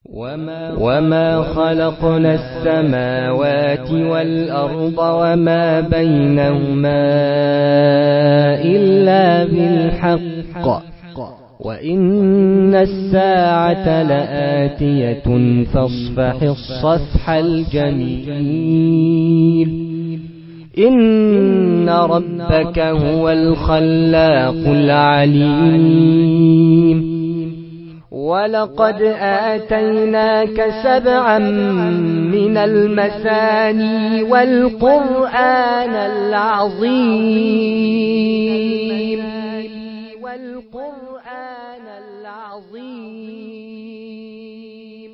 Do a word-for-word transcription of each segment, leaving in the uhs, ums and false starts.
وما, وما خلقنا السماوات والأرض وما بينهما إلا بالحق وإن الساعة لآتية فاصفح الصفح الجميل إن ربك هو الخلاق العليم ولقد آتيناك سبعا من المثاني والقرآن العظيم والقرآن العظيم.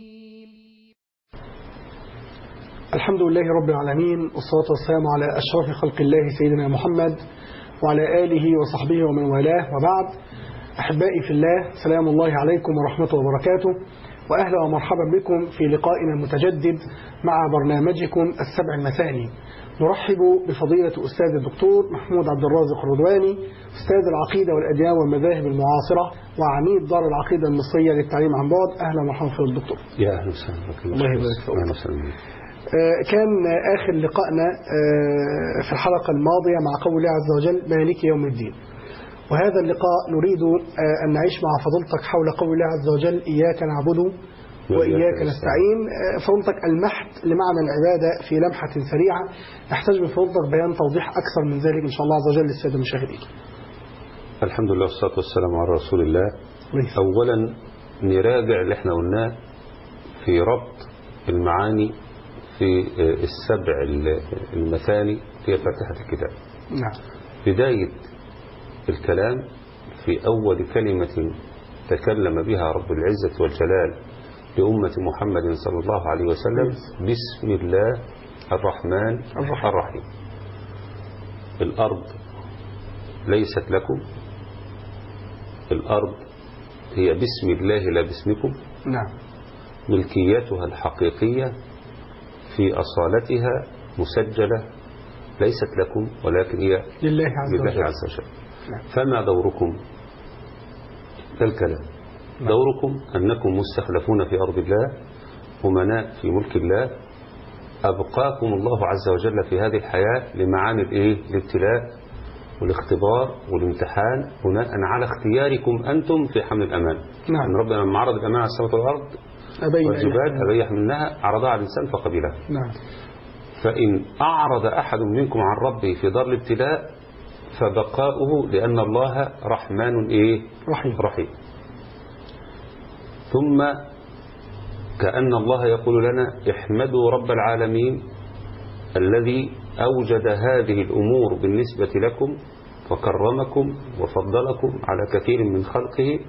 الحمد لله رب العالمين، والصلاة والسلام على أشرف خلق الله سيدنا محمد وعلى آله وصحبه ومن والاه، وبعد. أحبائي في الله، سلام الله عليكم ورحمته وبركاته، وأهلا ومرحبا بكم في لقائنا المتجدد مع برنامجكم السبع المثاني. نرحب بفضيلة أستاذ الدكتور محمود عبد الرازق الرضواني، أستاذ العقيدة والأديان والمذاهب المعاصرة وعميد دار العقيدة المصرية للتعليم عن بعد. أهلا ومرحبا في الدكتور. يا أهلا وسهلا. الله يبارك فيك. كان آخر لقائنا في الحلقة الماضية مع قول الله عز وجل مالك يوم الدين، وهذا اللقاء نريد أن نعيش مع فضلتك حول قول الله عز وجل إياك نعبد وإياك نستعين. فضلتك المحت لمعنى العبادة في لمحة سريعة، نحتاج من فضلتك بيان توضيح أكثر من ذلك إن شاء الله عز وجل للسادة المشاهدين. الحمد لله والصلاة والسلام على رسول الله. أولا نراجع اللي احنا قلناه في ربط المعاني في السبع المثاني في فاتحة الكتاب. نعم. بداية الكلام في أول كلمة تكلم بها رب العزة والجلال لأمة محمد صلى الله عليه وسلم: بسم الله الرحمن الرحيم. الأرض ليست لكم، الأرض هي بسم الله لا باسمكم. نعم. ملكيتها الحقيقية في أصالتها مسجلة، ليست لكم ولكن هي لله عز وجل, لله عز وجل. نعم. فما دوركم؟ الكلام. نعم. دوركم أنكم مستخلفون في أرض الله، أمناء في ملك الله، أبقاكم الله عز وجل في هذه الحياة لمعاني الإيه؟ الابتلاء والاختبار والامتحان بناء على اختياركم أنتم في حمل الأمان. نعم. أن ربنا لما عرض الأمان على السماوات والأرض والجبال أبي يحملنها عرضها على الإنسان فقبلها. نعم. فإن أعرض أحد منكم عن ربه في دار الابتلاء فبقاؤه لأن الله رحمن إيه؟ رحيم. رحيم. ثم كأن الله يقول لنا: احمدوا رب العالمين الذي أوجد هذه الأمور بالنسبة لكم وكرمكم وفضلكم على كثير من خلقه،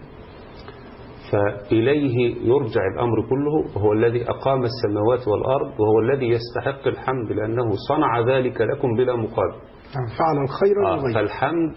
فإليه يرجع الأمر كله، وهو الذي أقام السماوات والأرض، وهو الذي يستحق الحمد لأنه صنع ذلك لكم بلا مقابل. فعل الخير آه فالحمد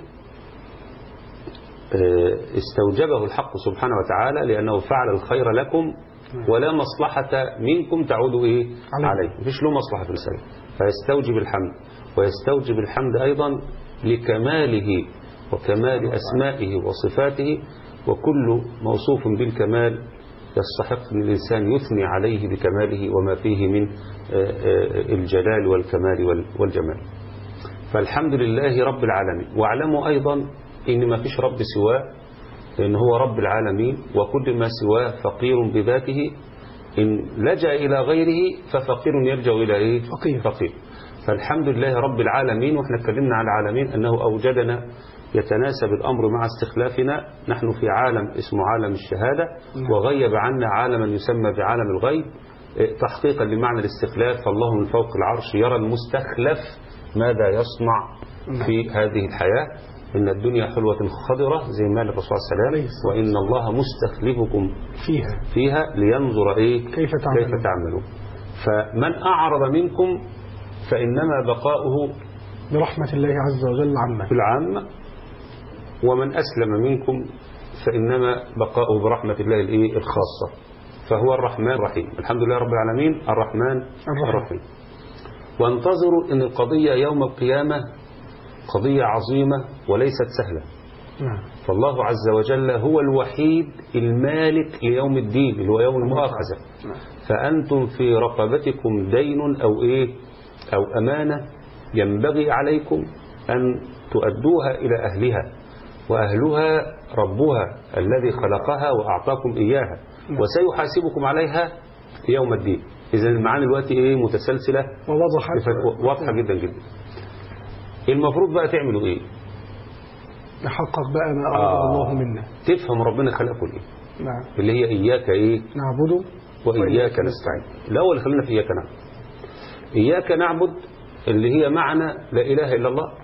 استوجبه الحق سبحانه وتعالى لأنه فعل الخير لكم ولا مصلحة منكم تعود إيه؟ عليه. مفيش له مصلحة في السنة، فيستوجب الحمد، ويستوجب الحمد أيضا لكماله وكمال أسمائه وصفاته، وكل موصوف بالكمال يستحق أن الإنسان يثني عليه بكماله وما فيه من الجلال والكمال والجمال. فالحمد لله رب العالمين. واعلموا أيضا إن ما فيش رب سواه، لأن هو رب العالمين، وكل ما سواه فقير بذاته. إن لجأ إلى غيره ففقير يلجأ إلى إيه؟ فقير. فقير. فالحمد لله رب العالمين. وإحنا اتكلمنا على العالمين أنه أوجدنا يتناسب الأمر مع استخلافنا. نحن في عالم اسمه عالم الشهادة، وغيب عنا عالما يسمى بعالم الغيب تحقيقا لمعنى الاستخلاف. فالله من فوق العرش يرى المستخلف ماذا يصنع في هذه الحياة. إن الدنيا حلوة خضرة زي ما الرسول صلى الله عليه وسلم، وإن الله مستخلفكم فيها فيها لينظر إيه؟ كيف تعملون. كيف تعملون. فمن أعرض منكم فإنما بقاؤه برحمة الله عز وجل عامة بالعامة، ومن أسلم منكم فإنما بقاؤه برحمة الله الإيه؟ الخاصة. فهو الرحمن الرحيم. الحمد لله رب العالمين الرحمن الرحيم, الرحيم. وانتظروا أن القضية يوم القيامة قضية عظيمة وليست سهلة. نعم. فالله عز وجل هو الوحيد المالك ليوم الدين اللي هو يوم المؤاخذة. نعم. فأنتم في رقبتكم دين أو إيه أو أمانة ينبغي عليكم أن تؤدوها إلى أهلها، وأهلها ربها الذي خلقها وأعطاكم إياها، وسيحاسبكم عليها يوم الدين. إذا المعاني الوقت إيه متسلسلة واضحة جدا جدا. المفروض بقى تعملوا إيه؟ نحقق بقى ما أراد آه الله منا، تفهم ربنا خلقكم إيه. نعم. اللي هي إياك إيه نعبد وإياك نستعين. الأول خلينا في إياك نعبد. إياك نعبد اللي هي معنى لا إله إلا الله.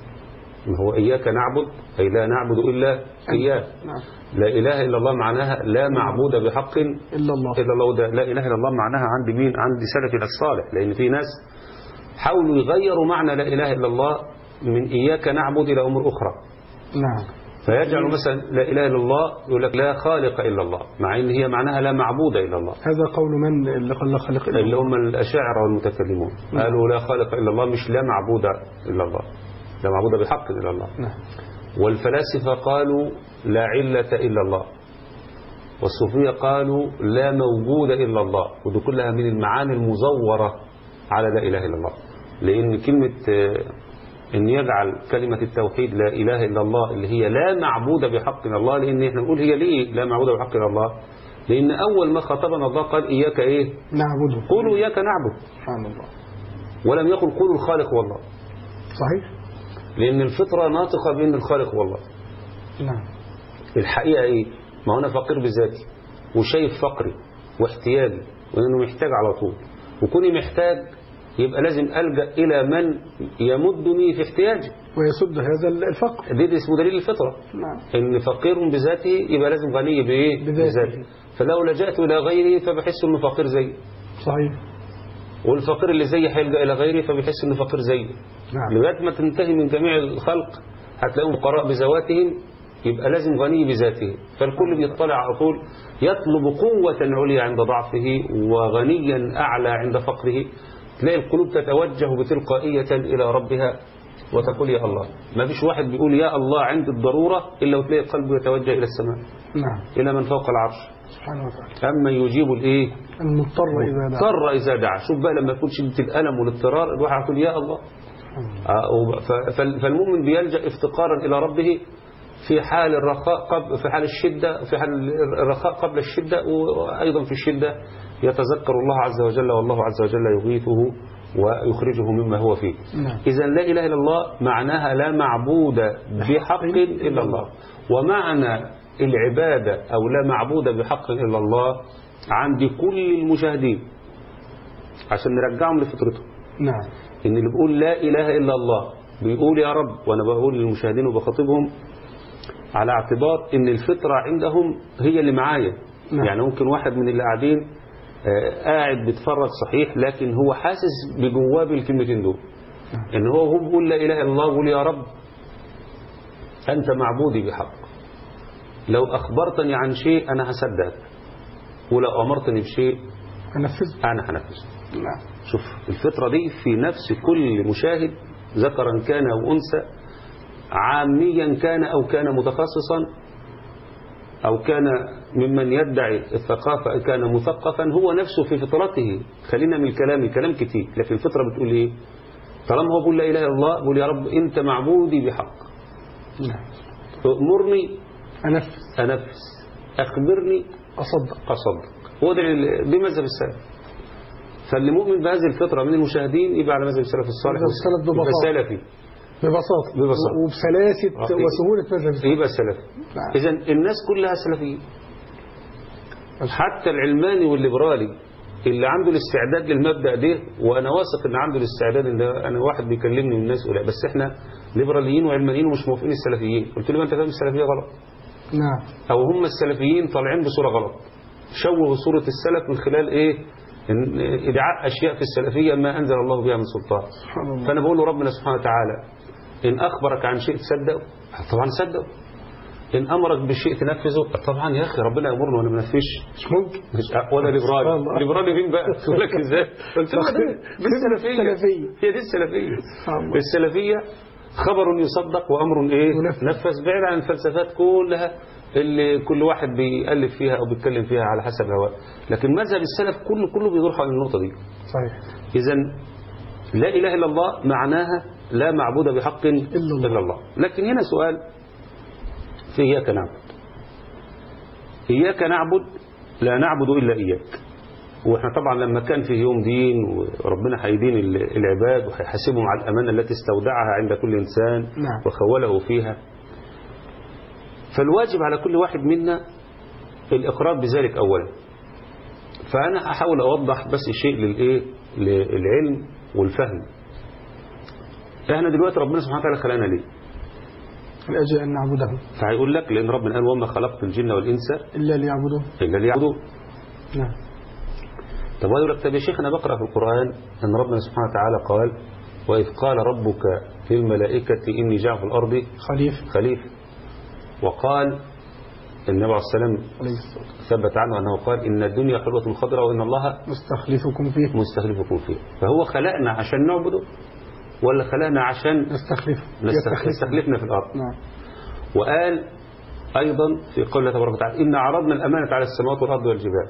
ما هو إياك نعبد أي لا نعبد إلا إياه. نعم. لا إله إلا الله معناها لا معبود بحق إلا الله. إلا الله. ده لا إله إلا الله معناها عند مين؟ عند سلفنا الصالح. لأن في ناس حاولوا يغيروا معنى لا إله إلا الله من إياك نعبد إلى أمور أخرى. نعم. فيجعل مثلا لا إله إلا الله يقول لك لا خالق إلا الله، مع إن هي معناها لا معبود إلا الله. هذا قول من اللي قال لا خالق إلا الله؟ اللي هم الأشاعرة والمتكلمون. نعم. قالوا لا خالق إلا الله مش لا معبود إلا الله، لا معبود بحق إلا الله. نعم. والفلاسفة قالوا لا علة إلا الله، والصوفية قالوا لا موجود إلا الله. ودي كلها من المعاني المزورة على لا إله إلا الله. لأن كلمة إن يجعل كلمة التوحيد لا إله إلا الله اللي هي لا معبود بحق إلا الله، لأن إحنا نقول هي ليه لا معبود بحق إلا الله؟ لأن أول ما خاطبنا الله قال إياك إيه نعبده، قولوا إياك نعبد، سبحان الله، ولم يقل قولوا الخالق هو الله. صحيح. لأن الفطرة ناطقة بأن الخالق هو الله. نعم. الحقيقة إيه؟ ما أنا فقير بذاتي وشايف فقري واحتياجي وأنه محتاج على طول، وكوني محتاج يبقى لازم ألجأ إلى من يمدني في احتياجي ويسد هذا الفقر. دي, دي اسمه دليل الفطرة. نعم. إن فقير بذاته يبقى لازم غني بإيه؟ بذاته. فلو لجأت إلى غيره فبحس إنه فقير زي. صحيح. والفقير اللي زي هيلجأ إلى غيره فبيحس إنه فقير زي. نعم. لغاية ما تنتهي من جميع الخلق هتلاقيهم فقراء بذواتهم، يبقى لازم غني بذاته. فالكل بيطلع على طول يطلب قوة عليا عند ضعفه وغنيا أعلى عند فقره. تلاقي القلوب تتوجه بتلقائية إلى ربها وتقول يا الله. ما فيش واحد بيقول يا الله عند الضرورة إلا وتلاقي قلبه يتوجه إلى السماء. نعم. إلى من فوق العرش سبحانه وتعالى. أما يجيب الإيه المضطر إذا دعا. المضطر إذا دعا. شوف بقى لما يكون شدة الألم والاضطرار الواحد يقول يا الله. فالمؤمن بيلجأ افتقارا إلى ربه في حال الرخاء قبل في حال الشدة في حال الرخاء قبل الشدة، وأيضا في الشدة يتذكر الله عز وجل، والله عز وجل يغيثه ويخرجه مما هو فيه. نعم. إذا لا إله إلا الله معناها لا معبود بحق إلا الله. ومعنى العبادة أو لا معبود بحق إلا الله عند كل المشاهدين عشان نرجعهم لفطرتهم. نعم. إن اللي بيقول لا إله إلا الله بيقول يا رب، وأنا بقول للمشاهدين وبخاطبهم على اعتبار إن الفطرة عندهم هي اللي معايا. نعم. يعني ممكن واحد من اللي قاعدين آه قاعد بيتفرج صحيح، لكن هو حاسس بجواه بالكلمتين دول. نعم. إن هو هو بيقول لا إله إلا الله بيقول يا رب أنت معبودي بحق، لو أخبرتني عن شيء أنا هصدقك، ولو أمرتني بشيء هنفذ أنا هنفذ. نعم. شوف الفطرة دي في نفس كل مشاهد ذكرا كان أو أنثى، عاميا كان أو كان متخصصا أو كان ممن يدعي الثقافة كان مثقفا، هو نفسه في فطرته. خلينا من الكلام الكلام كتير، لكن الفطرة بتقول إيه؟ طالما هو بيقول لا إله إلا الله بيقول يا رب أنت معبودي بحق. نعم. أمرني أنفذ أنفذ، أخبرني أصدق أصدق. هو ده بمذهب السلف. فاللي مؤمن بهذه الفطرة من المشاهدين يبقى على مذهب السلف الصالح، يبقى سلفي ببساطة ببساطة وبسلاسة آه. وسهولة مذهب السلف، يبقى سلفي. نعم. إذن الناس كلها سلفيين، حتى العلماني والليبرالي اللي عنده الاستعداد للمبدأ ده، وأنا واثق إن عنده الاستعداد. إن أنا واحد بيكلمني من الناس ولا بس إحنا ليبراليين وعلمانيين ومش موافقين السلفيين. قلت له ما أنت فاهم السلفية غلط. نعم. أو هم السلفيين طالعين بصورة غلط، شوهوا صورة السلف من خلال إيه؟ إدعاء أشياء في السلفية ما أنزل الله بها من سلطان. فأنا بقول له ربنا سبحانه وتعالى إن أخبرك عن شيء تصدقه طبعا صدقه، إن أمرك بالشيء تنفذه طبعا. يا أخي ربنا يأمرنا وأنا ما ننفذش؟ مش ممكن. مش ولا ليبرالي ليبرالي مين بقى؟ تقول لك إزاي؟ قلت له دي السلفية، هي دي السلفية. السلفية خبر يصدق وأمر إيه ينفذ. نفذ، بعيد عن الفلسفات كلها اللي كل واحد بيألف فيها أو بيتكلم فيها على حسب هواه. لكن مذهب السلف كله كله بيدور حول النقطة دي. صحيح. إذن لا إله إلا الله معناها لا معبود بحق إلا الله. إلا الله. لكن هنا سؤال في إياك نعبد. إياك نعبد، لا نعبد إلا إياك. وإحنا طبعا لما كان في يوم دين وربنا هيدين العباد وهيحاسبهم على الأمانة التي استودعها عند كل إنسان نعم. وخوله فيها، فالواجب على كل واحد منا الإقرار بذلك أولا. فأنا أحاول أوضح بس شيء للإيه للعلم والفهم. إحنا دلوقتي ربنا سبحانه وتعالى خلقنا ليه؟ لأجل أن نعبده. فهيقول لك لأن ربنا قال وما خلقت الجن والإنس إلا ليعبدون. إلا ليعبدون. نعم. طب يقول لك طب يا شيخ أنا بقرأ في القرآن أن ربنا سبحانه وتعالى قال وإذ قال ربك للملائكة إني جاعل في الأرض خليفة. خليفة. وقال النبي عليه السلام ثبت عنه أنه قال إن الدنيا حلوة خضراء وإن الله مستخلفكم فيه. مستخلفكم فيه. فهو خلقنا عشان نعبده ولا خلقنا عشان نستخلفه نستخلفنا في الأرض؟ نعم. وقال أيضا في قوله تبارك وتعالى إن عرضنا الأمانة على السماوات والأرض والجبال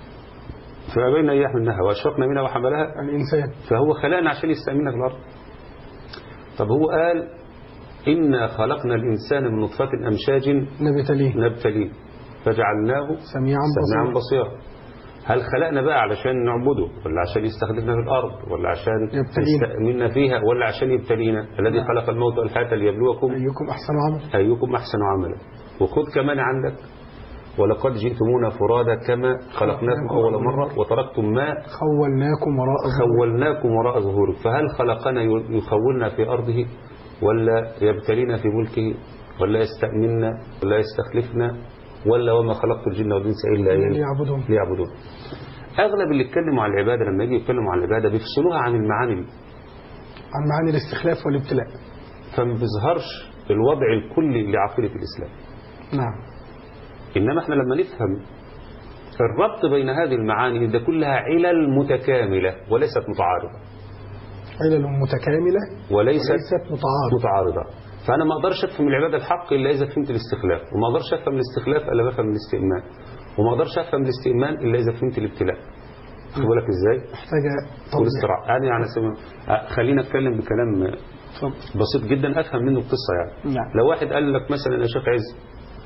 فأبينا أن يحملنها وأشفقنا منها وحملها الإنسان. فهو خلقنا عشان يستأمننا في الأرض. طب هو قال إنا خلقنا الإنسان من نطفة أمشاج نبتليه نبتليه فجعلناه سميعا سميعا بصيرا. بصيرا. هل خلقنا بقى علشان نعبده ولا عشان يستخدمنا في الأرض ولا عشان يستأمننا فيها ولا عشان يبتلينا؟ الذي خلق الموت والحياة ليبلوكم أيكم أحسن عملا. أيكم أحسن عملا. وخذ كمان عندك ولقد جئتمونا فرادا كما خلقناكم أول مرة وتركتم ما خولناكم وراء خولناكم وراء ظهوركم. فهل خلقنا يخولنا في أرضه ولا يبتلينا في ملكه ولا يستأمننا ولا يستخلفنا ولا وما خلقت الجن والإنس إلا ليعبدون. ليعبدون. أغلب اللي يتكلموا عن العبادة لما يجي يتكلموا عن العبادة بيفصلوها عن المعاني دي. عن معاني الاستخلاف والابتلاء. فما بيظهرش الوضع الكلي لعقيدة الإسلام. نعم. إنما احنا لما نفهم الربط بين هذه المعاني ده كلها علل متكاملة وليست متعارضة. علل متكاملة وليست, وليست متعارضة. متعارضة. فأنا ما أقدرش أفهم العبادة الحق إلا إذا فهمت الاستخلاف، وما أقدرش أفهم الاستخلاف إلا بفهم الاستئمان، وما أقدرش أفهم الاستئمان إلا إذا فهمت الابتلاء. خد بالك إزاي؟ محتاجة والاستراحة. يعني يعني سمع... خلينا أتكلم بكلام بسيط جدا أفهم منه القصة. يعني نعم. لو واحد قال لك مثلا يا شيخ عز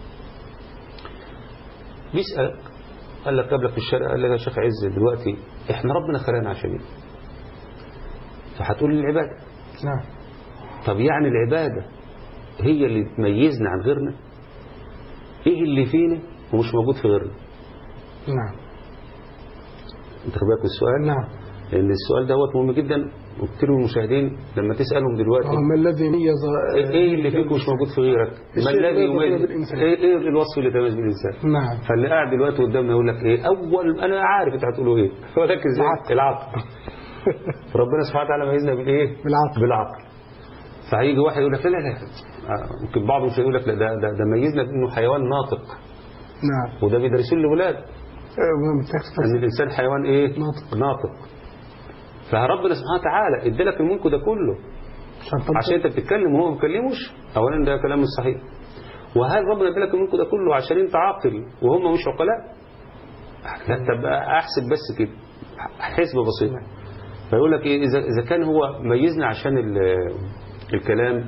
بيسألك قال لك قبلك في الشارع قال لك يا شيخ عز دلوقتي إحنا ربنا خلقنا عشان إيه؟ فهتقول العبادة. نعم. طب يعني العبادة هي اللي تميزنا عن غيرنا؟ ايه اللي فينا ومش موجود في غيرنا؟ نعم. انت خد بالك السؤال؟ نعم. لان السؤال دوت مهم جدا وكتير من المشاهدين لما تسالهم دلوقتي ما الذي ميز ايه اللي فيك ومش موجود في غيرك؟ ما الذي يميز ايه, ايه الوصف اللي تميز بالانسان؟ نعم. فاللي قاعد دلوقتي قدامنا يقول لك ايه؟ اول انا عارف انت هتقولوا ايه ولكن ازاي؟ العقل. ربنا سبحانه وتعالى ميزنا بالايه؟ بالعقل. بالعقل. فهيجي واحد يقول لك لا لا لا ممكن بعضهم مش هيقول لك لا ده, ده, ده ميزنا بانه حيوان ناطق. نعم. وده بيدرسوه للاولاد ان الانسان حيوان ايه؟ ناطق. ناطق. فربنا سبحانه وتعالى ادالك الملك ده كله عشان انت بتتكلم وهو ما بيتكلمش. اولا ده كلام مش صحيح. وهل ربنا ادالك الملك ده كله عشان انت عاقل وهم مش عقلاء؟ لا طب احسب بس كده حسبه بسيطه. فيقول لك ايه اذا اذا كان هو ميزنا عشان الكلام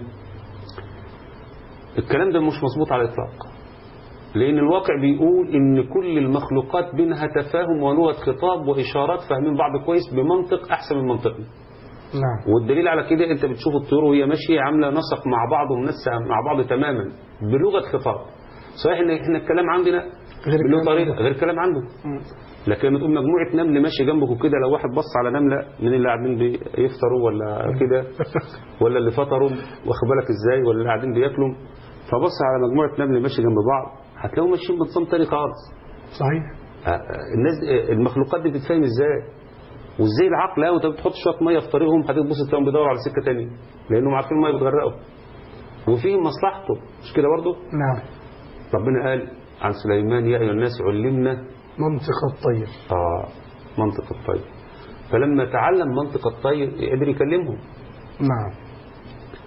الكلام ده مش مظبوط على الاطلاق. لان الواقع بيقول ان كل المخلوقات بينها تفاهم ولغه خطاب واشارات فاهمين بعض كويس بمنطق احسن من منطقنا. نعم. والدليل على كده انت بتشوف الطيور وهي ماشيه عامله نسق مع بعض ومنسقه مع بعض تماما بلغه خطاب. صحيح ان احنا الكلام عندنا غير طريقه غير الكلام عنده. لكن لما تقول مجموعه نمل ماشي جنبك كده لو واحد بص على نمله من اللي قاعدين بيفطروا ولا كده ولا اللي فطروا واخد بالك ازاي ولا اللي قاعدين بياكلوا فبص على مجموعه نمل ماشي جنب بعض هتلاقيهم ماشيين بنظام تاني خالص. صحيح. الناس المخلوقات دي بتتفهم ازاي؟ وازاي العقل قوي انت بتحط شويه ميه في طريقهم هتبص تلاقيهم بيدوروا على سكه ثانيه لانهم عارفين الميه بتغرقوا وفيهم مصلحته مش كده برضه؟ نعم. ربنا قال عن سليمان يا ايها الناس علمنا منطق الطير. اه منطق الطير. فلما تعلم منطق الطير قدر يكلمهم. نعم.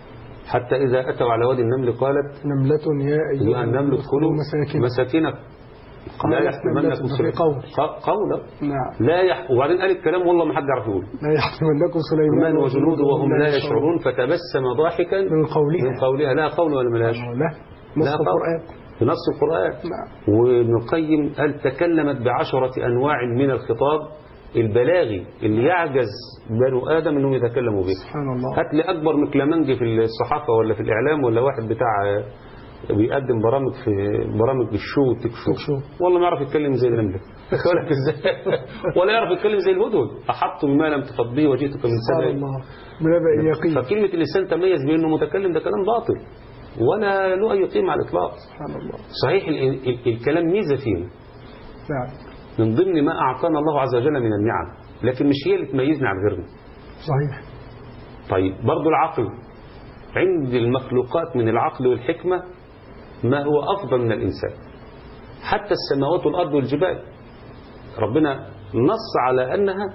حتى إذا أتوا على وادي النمل قالت نملة يا أيها أيها النمل ادخلوا مساكن مساكنكم لا يحتملنكم في قول قولا نعم لا يح... وبعدين قال الكلام والله ما حد يعرف يقول لا يحتملنكم سليمان وجنوده وهم لا يشعرون فتبسم ضاحكا من قولها من قولها لا قول ولا ملاش لا نص القرآن بنص القرآن. نعم. وابن القيم قال تكلمت بعشرة أنواع من الخطاب البلاغي اللي يعجز بنو آدم أنهم يتكلموا به. سبحان الله. هات لي أكبر مكلمنجي في الصحافة ولا في الإعلام ولا واحد بتاع بيقدم برامج في برامج الشو تكشو والله ما يعرف يتكلم زي النملة لك ازاي ولا يعرف يتكلم زي الهدهد أحط بما لم تحط به وجئتك من سبع الله بنبأ يقين. فكلمة اللسان تميز بأنه متكلم ده كلام باطل ولا له أي قيمة على الإطلاق. سبحان الله. صحيح ال ال الكلام ميزة فينا نعم من ضمن ما أعطانا الله عز وجل من النعم لكن مش هي اللي تميزنا عن غيرنا. صحيح. طيب برضو العقل عند المخلوقات من العقل والحكمة ما هو أفضل من الإنسان. حتى السماوات والأرض والجبال ربنا نص على أنها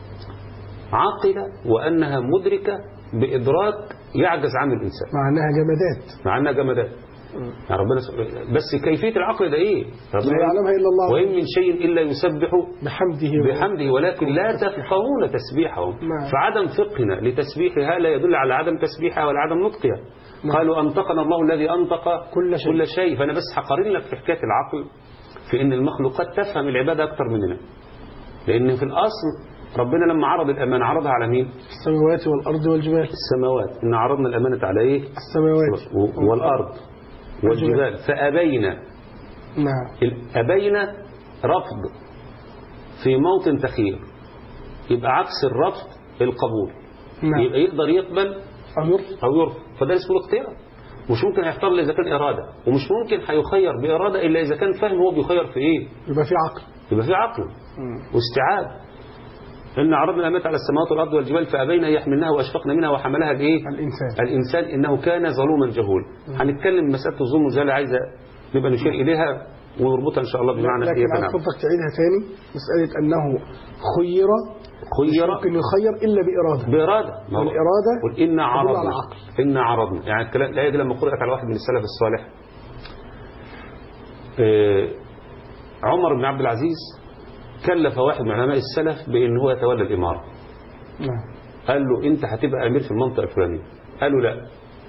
عاقلة وأنها مدركة بإدراك يعجز عنه الإنسان مع أنها جمادات مع أنها جمادات يعني ربنا بس كيفية العقل ده إيه لا يعلمها إلا الله. وإن من شيء إلا يسبح بحمده بحمده ولكن لا تفقهون تسبيحهم. فعدم فقهنا لتسبيحها لا يدل على عدم تسبيحها ولا عدم نطقها. قالوا أنطقنا الله الذي أنطق كل شيء. كل شيء. فأنا بس هقارن لك في حكاية العقل في إن المخلوقات تفهم العبادة أكثر مننا لأن في الأصل ربنا لما عرض الأمانة عرضها على مين؟ السماوات والأرض والجبال. السماوات إن عرضنا الأمانة على إيه؟ السماوات والأرض والجبال فأبينا. نعم. أبينا رفض في موطن تخيير يبقى عكس الرفض القبول. نعم. يبقى يقدر يقبل أو يرفض أو يرفض فده اسمه الاختيار. مش ممكن هيختار إلا إذا كان إرادة ومش ممكن هيخير بإرادة إلا إذا كان فاهم هو بيخير في إيه. يبقى في عقل يبقى في عقل واستيعاب. إن عرضنا الأمانة على السماوات والأرض والجبال فأبينا يحملنها وأشفقنا منها وحملها الإيه؟ الإنسان. الإنسان إنه كان ظلوما جهولا. هنتكلم مسألة الظلم والجهل عايزة نبقى نشير إليها ونربطها إن شاء الله بمعنى لكن عايز فضلك تعيدها تاني مسألة أنه خير خير ممكن يخير إلا بإرادة بإرادة والإرادة قل إن عرضنا عقل. إن عرضنا يعني الكلام الآية دي لما قرأت على واحد من السلف الصالح آه عمر بن عبد العزيز كلف واحد من علماء السلف بأن هو يتولى الإمارة. نعم. قال له أنت هتبقى أمير في المنطقة الفلانية. قالوا لا.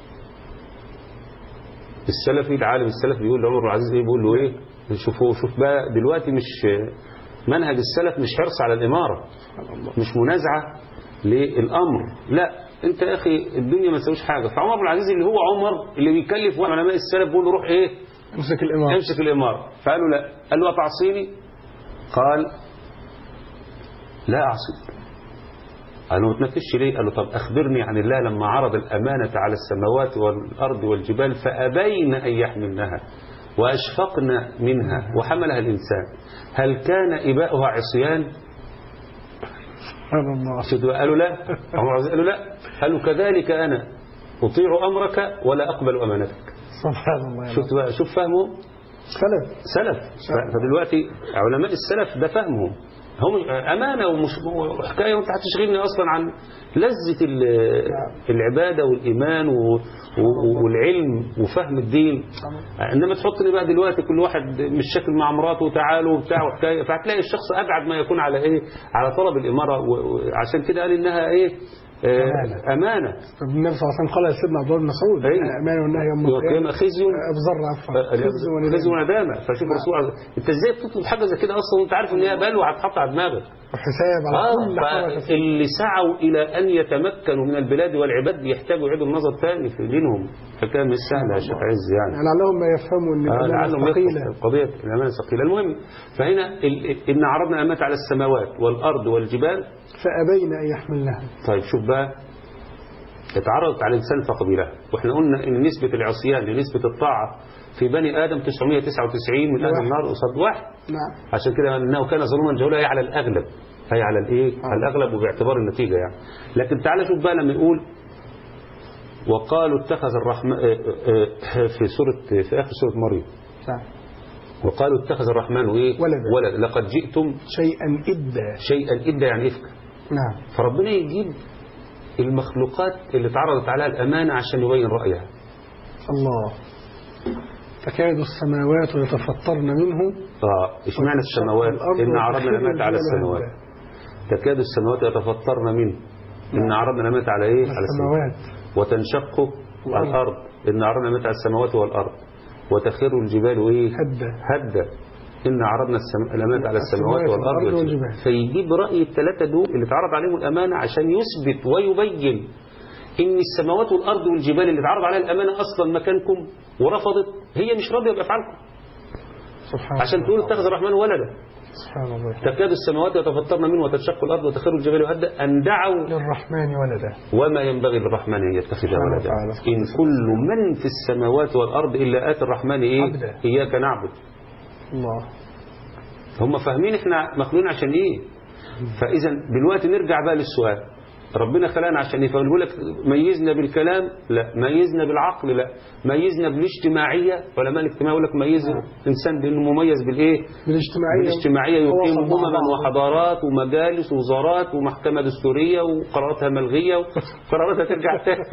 السلفي العالم السلف بيقول لعمر بن العزيز إيه بيقول له إيه شوفوا شوف بقى دلوقتي مش منهج السلف مش حرص على الإمارة مش منازعة للأمر لا أنت يا أخي الدنيا ما تسويش حاجة. فعمر بن العزيز اللي هو عمر اللي بيكلف واحد من علماء السلف بيقول له روح إيه امسك الإمارة امسك الإمارة. فقالوا لا. قال له أتعصيني؟ قال لا أعصي. قال له ما تنفذش ليه؟ قال له طب أخبرني عن الله لما عرض الأمانة على السماوات والأرض والجبال فأبين أن يحملنها وأشفقن منها وحملها الإنسان هل كان إباؤها عصيان؟ قالوا لا. قالوا لا. قالوا كذلك أنا أطيع أمرك ولا أقبل أمانتك. سبحان الله. شفت بقى شوف فهمه سلف سلف. فدلوقتي علماء السلف ده فهمهم هم أمانة ومش وحكاية وانت هتشغلني أصلا عن لذة العبادة والإيمان والعلم وفهم الدين. إنما تحطني بقى دلوقتي كل واحد مش شكل مع مراته وتعالوا وبتاع وحكاية فهتلاقي الشخص أبعد ما يكون على إيه على طلب الإمارة. وعشان كده قال إنها إيه أمانة. أمانة. النبي صلى الله عليه وسلم قال لسيدنا عبد الله بن مسعود أمانة والنهي يوم القيامة خزي أبزر عفوا خزي وندامة. فشوف الرسول أنت إزاي تطلب حاجة زي كده أصلا وأنت عارف إن هي بلوى هتحط على دماغك وحساب على آه كل حاجة. اللي سعوا إلى أن يتمكنوا من البلاد والعباد يحتاجوا يعيدوا النظر ثاني في دينهم فكان مش سهل يا شيخ عز يعني لعلهم ما يفهموا أن آه الأمانة ثقيلة. قضية الأمانة ثقيلة. المهم فهنا إن عرضنا الأمانة على السماوات والأرض والجبال فأبين أن يحملنها. طيب شوف بقى اتعرضت على الإنسان فقبلها. وإحنا قلنا إن نسبة العصيان لنسبة الطاعة في بني آدم تسعمائة وتسعة وتسعين من أهل النار قصاد واحد. نعم. عشان كده أنه كان ظلوما جهولا هي على الأغلب هي على الإيه آه. على الأغلب وباعتبار النتيجة يعني. لكن تعالى شوف بقى لما يقول وقالوا اتخذ الرحمن في سورة في آخر سورة مريم نعم. وقالوا اتخذ الرحمن إيه ولد ولد لقد جئتم شيئا إدا. شيئا إدا يعني إفك. نعم. فربنا يجيب المخلوقات اللي تعرضت عليها الأمانة عشان يبين رأيها. الله. تكاد السماوات يتفطرن منه. اه اشمعنى السماوات؟ إن عرضنا الأمانة على السماوات. تكاد السماوات يتفطرن منه. إن عرضنا الأمانة على إيه؟ على السماوات. وتنشق الأرض. إن عرضنا الأمانة على السماوات والأرض. وتخر الجبال إيه؟ هدا. هدا. إن عرضنا الأمانة على السماوات والأرض والجبال. فيجيب رأي الثلاثة دول اللي اتعرض عليهم الأمانة عشان يثبت ويبين إن السماوات والأرض والجبال اللي اتعرض عليها الأمانة أصلا مكانكم ورفضت، هي مش راضية بأفعالكم. سبحان عشان الله. تقول اتخذ الرحمن ولدا. سبحان الله. تكاد السماوات يتفطرن منه وتنشق الأرض وتخر الجبال هدا أن دعوا للرحمن ولدا وما ينبغي للرحمن أن يتخذ ولدا. إن كل من في السماوات والأرض إلا آتي الرحمن إيه؟ عبدا. إياك نعبد. الله. هم فاهمين إحنا مخلوقين عشان إيه. فإذا دلوقتي نرجع بقى للسؤال، ربنا خلقنا عشان ايه؟ فيقول لك ميزنا بالكلام؟ لا. ميزنا بالعقل؟ لا. ميزنا بالاجتماعيه؟ علماء الاجتماع يقول لك ميز الانسان بانه مميز بالايه؟ بالاجتماعيه. بالاجتماعيه يقيم امما وحضارات ومجالس ووزارات ومحكمه دستوريه وقراراتها ملغيه وقراراتها ترجع تاني.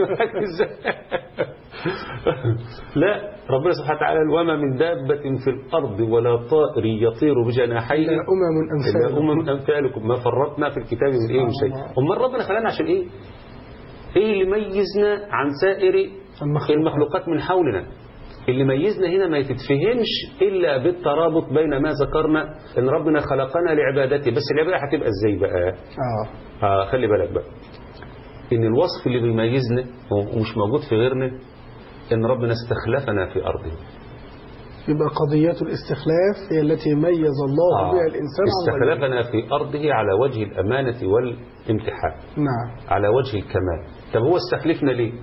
لا، ربنا سبحانه وتعالى وما من دابه في الارض ولا طائر يطير بجناحيه إلا امم امثالكم. امم امثالكم ما فرطنا في الكتاب من ايه من شيء. امال ربنا خلقنا عشان ايه؟ ايه اللي ميزنا عن سائر المخلوقات من حولنا؟ اللي ميزنا هنا ما يتفهمش الا بالترابط بين ما ذكرنا ان ربنا خلقنا لعبادته. بس العباده هتبقى ازاي بقى؟ اه اه خلي بالك بقى ان الوصف اللي بيميزنا ومش موجود في غيرنا ان ربنا استخلفنا في ارضه. يبقى قضية الاستخلاف هي التي ميز الله آه. بها الإنسان. استخلفنا في أرضه على وجه الأمانة والامتحان. نعم. على وجه الكمال. طب هو استخلفنا ليه؟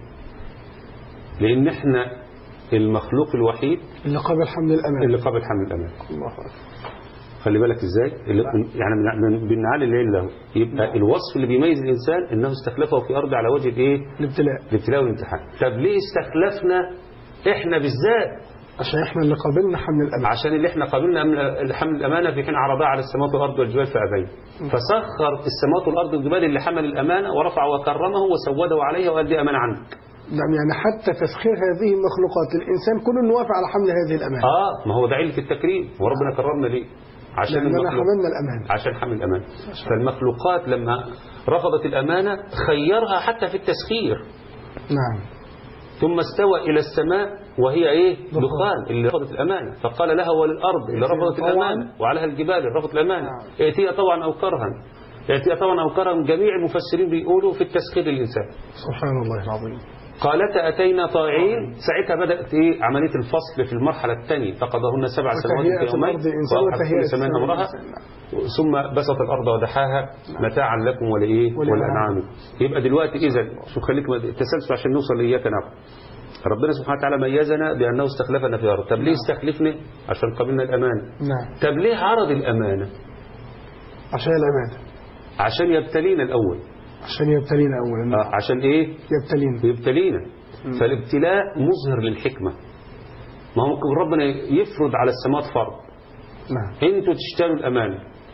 لأن احنا المخلوق الوحيد اللي قبل حمل الأمان. اللي قبل حمل الأمان. الله أكبر. خلي بالك ازاي؟ يعني بنعلي الليل له. يبقى نعم. الوصف اللي بيميز الإنسان إنه استخلفه في أرضه على وجه الايه؟ الابتلاء. الابتلاء والامتحان. طب ليه استخلفنا احنا بالذات؟ عشان احنا اللي قابلنا حمل الأمانة. عشان اللي احنا قابلنا حمل الأمانة في حين عرضها على السماوات والأرض والجبال فأبين. فسخر السماوات والأرض والجبال اللي حمل الأمانة ورفع وكرمه وسوده عليها وقال دي أمانة عنك. نعم. يعني حتى تسخير هذه المخلوقات الإنسان كله موافق على حمل هذه الأمانة. آه ما هو ده علة التكريم وربنا كرمنا ليه؟ عشان لأننا حملنا الأمانة. عشان حمل الأمانة. فالمخلوقات لما رفضت الأمانة خيرها حتى في التسخير. نعم. ثم استوى إلى السماء وهي إيه؟ دخان اللي رفضت الأمانة. فقال لها وللأرض اللي رفضت الأمانة وعليها الجبال اللي رفضت الأمانة ائتيها طوعا أو كرها. ائتيها طوعا أو كرها. جميع المفسرين بيقولوا في التسخير للإنسان. سبحان الله العظيم. قالتا أتينا طائعين. ساعتها بدأت إيه؟ عملية الفصل في المرحلة الثانية. فقضاهن سبع سنوات في يومين وأوحت كل سماء أمرها ثم بسط الأرض ودحاها متاعا لكم ولإيه؟ ولأنعامكم. يبقى دلوقتي إذا شوف خليك تسلسل عشان نوصل لإياك نعبد. ربنا سبحانه وتعالى ميزنا بأنه استخلفنا في الأرض. طب ليه استخلفنا؟ عشان قبلنا الأمانة. نعم. طب ليه عرض الأمانة؟ عشان الأمانة. عشان يبتلينا الأول. عشان يبتلينا أولا. آه عشان إيه؟ يبتلينا. يبتلينا. فالابتلاء مظهر للحكمة. ما هو ممكن ربنا يفرض على السماوات فرض. نعم. انتوا تشتروا الأمانة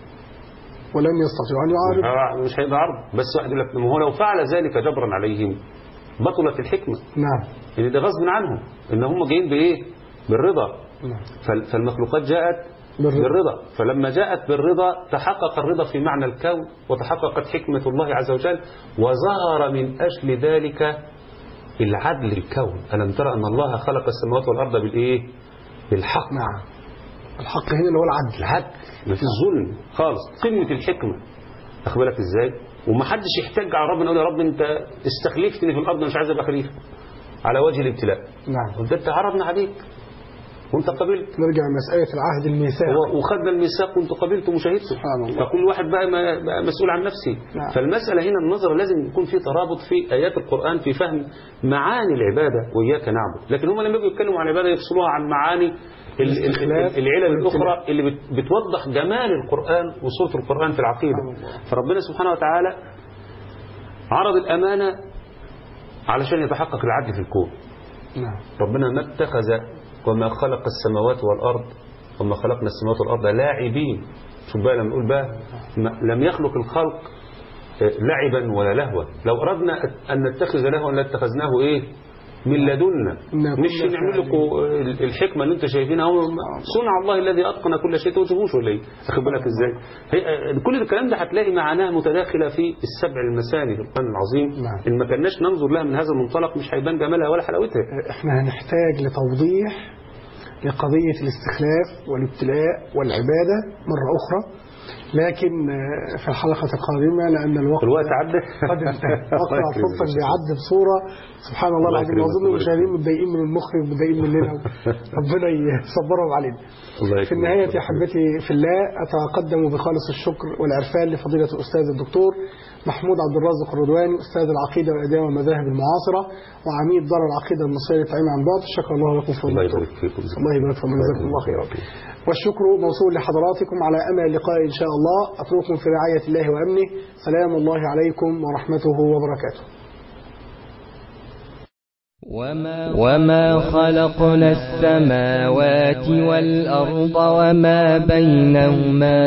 ولن يستطيعوا أن يعارضوا. مش هيبقى عرض. بس واحد يقول لك ما هو لو فعل ذلك جبرا عليهم بطلت الحكمة. نعم. يعني ده غصب عنهم ان هم جايين بايه؟ بالرضا. نعم. فالمخلوقات جاءت بالرضا. بالرضا. فلما جاءت بالرضا تحقق الرضا في معنى الكون وتحققت حكمة الله عز وجل وظهر من أجل ذلك العدل الكون. ألم ترى أن الله خلق السماوات والأرض بالإيه؟ بالحق. نعم. الحق هنا اللي هو العدل. العدل ما في الظلم خالص. قمة الحكمة. أخبرك إزاي؟ ومحدش يحتاج على ربنا يقول يا رب أنت استخلفتني في الأرض مش عايز أبقى خليفة على وجه الابتلاء. نعم. وده أنت عرضنا عليك وانت قبلت. نرجع لمسألة العهد الميثاق. وخدنا الميثاق وانت قبلت ومشاهدته. سبحان الله. فكل واحد بقى, بقى مسؤول عن نفسه. نعم. فالمسألة هنا النظر لازم يكون في ترابط في آيات القرآن في فهم معاني العبادة وإياك نعبد. لكن هم لما يجوا يتكلموا عن العبادة يفصلوها عن معاني العلل الأخرى اللي بتوضح جمال القرآن وصورة القرآن في العقيدة. فربنا سبحانه وتعالى عرض الأمانة علشان يتحقق العدل في الكون. نعم. ربنا ما اتخذ وما خلق السماوات والأرض وما خلقنا السماوات والأرض لاعبين. شوف بقى لما نقول بقى لم يخلق الخلق لعبا ولا لهوا. لو أردنا أن نتخذ لهوا لاتخذناه إيه من لدنا، مش نعمل لكم الحكمة اللي انتم شايفينها هو صنع الله الذي أتقن كل شيء. توجبوش ولا ايه؟ أخذ بالك ازاي؟ كل الكلام ده هتلاقي معناه متداخلة في السبع المثاني في القرآن العظيم. إن ما كناش ننظر لها من هذا المنطلق مش هيبان جمالها ولا حلاوتها. احنا هنحتاج لتوضيح لقضية الاستخلاف والابتلاء والعبادة مرة أخرى، لكن في الحلقة القادمة لأن الوقت الوقت عدى قد انتهى. وقت صدق بيعد بصورة سبحان الله العظيم. أظن المشاهدين متضايقين من المخرج متضايقين مننا، ربنا يصبرهم علينا. في النهاية يا حبتي في الله أتقدم بخالص الشكر والعرفان لفضيلة الأستاذ الدكتور محمود عبد الرازق الرضواني، أستاذ العقيدة والأديان والمذاهب المعاصرة وعميد دار العقيدة المصرية للتعليم عن بعد. شكر الله لكم في الله يبارك فيكم. الله يبارك فيكم جزاكم الله خيرا. والشكر موصول لحضراتكم على أمل اللقاء إن شاء الله. أترككم في رعاية الله وأمنه. سلام الله عليكم ورحمته وبركاته. وما خلقنا السماوات والأرض وما بينهما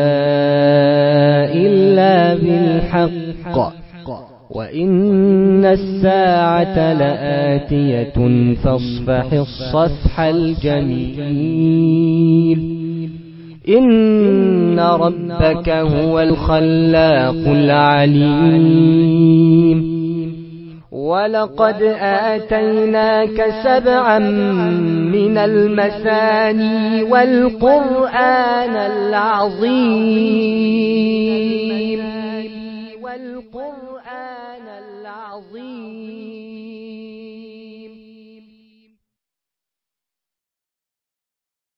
إلا بالحق وإن الساعة لآتية فاصفح الصفح الجميل. إن ربك هو الخلاق العليم. ولقد آتيناك سبعا من المثاني والقرآن العظيم.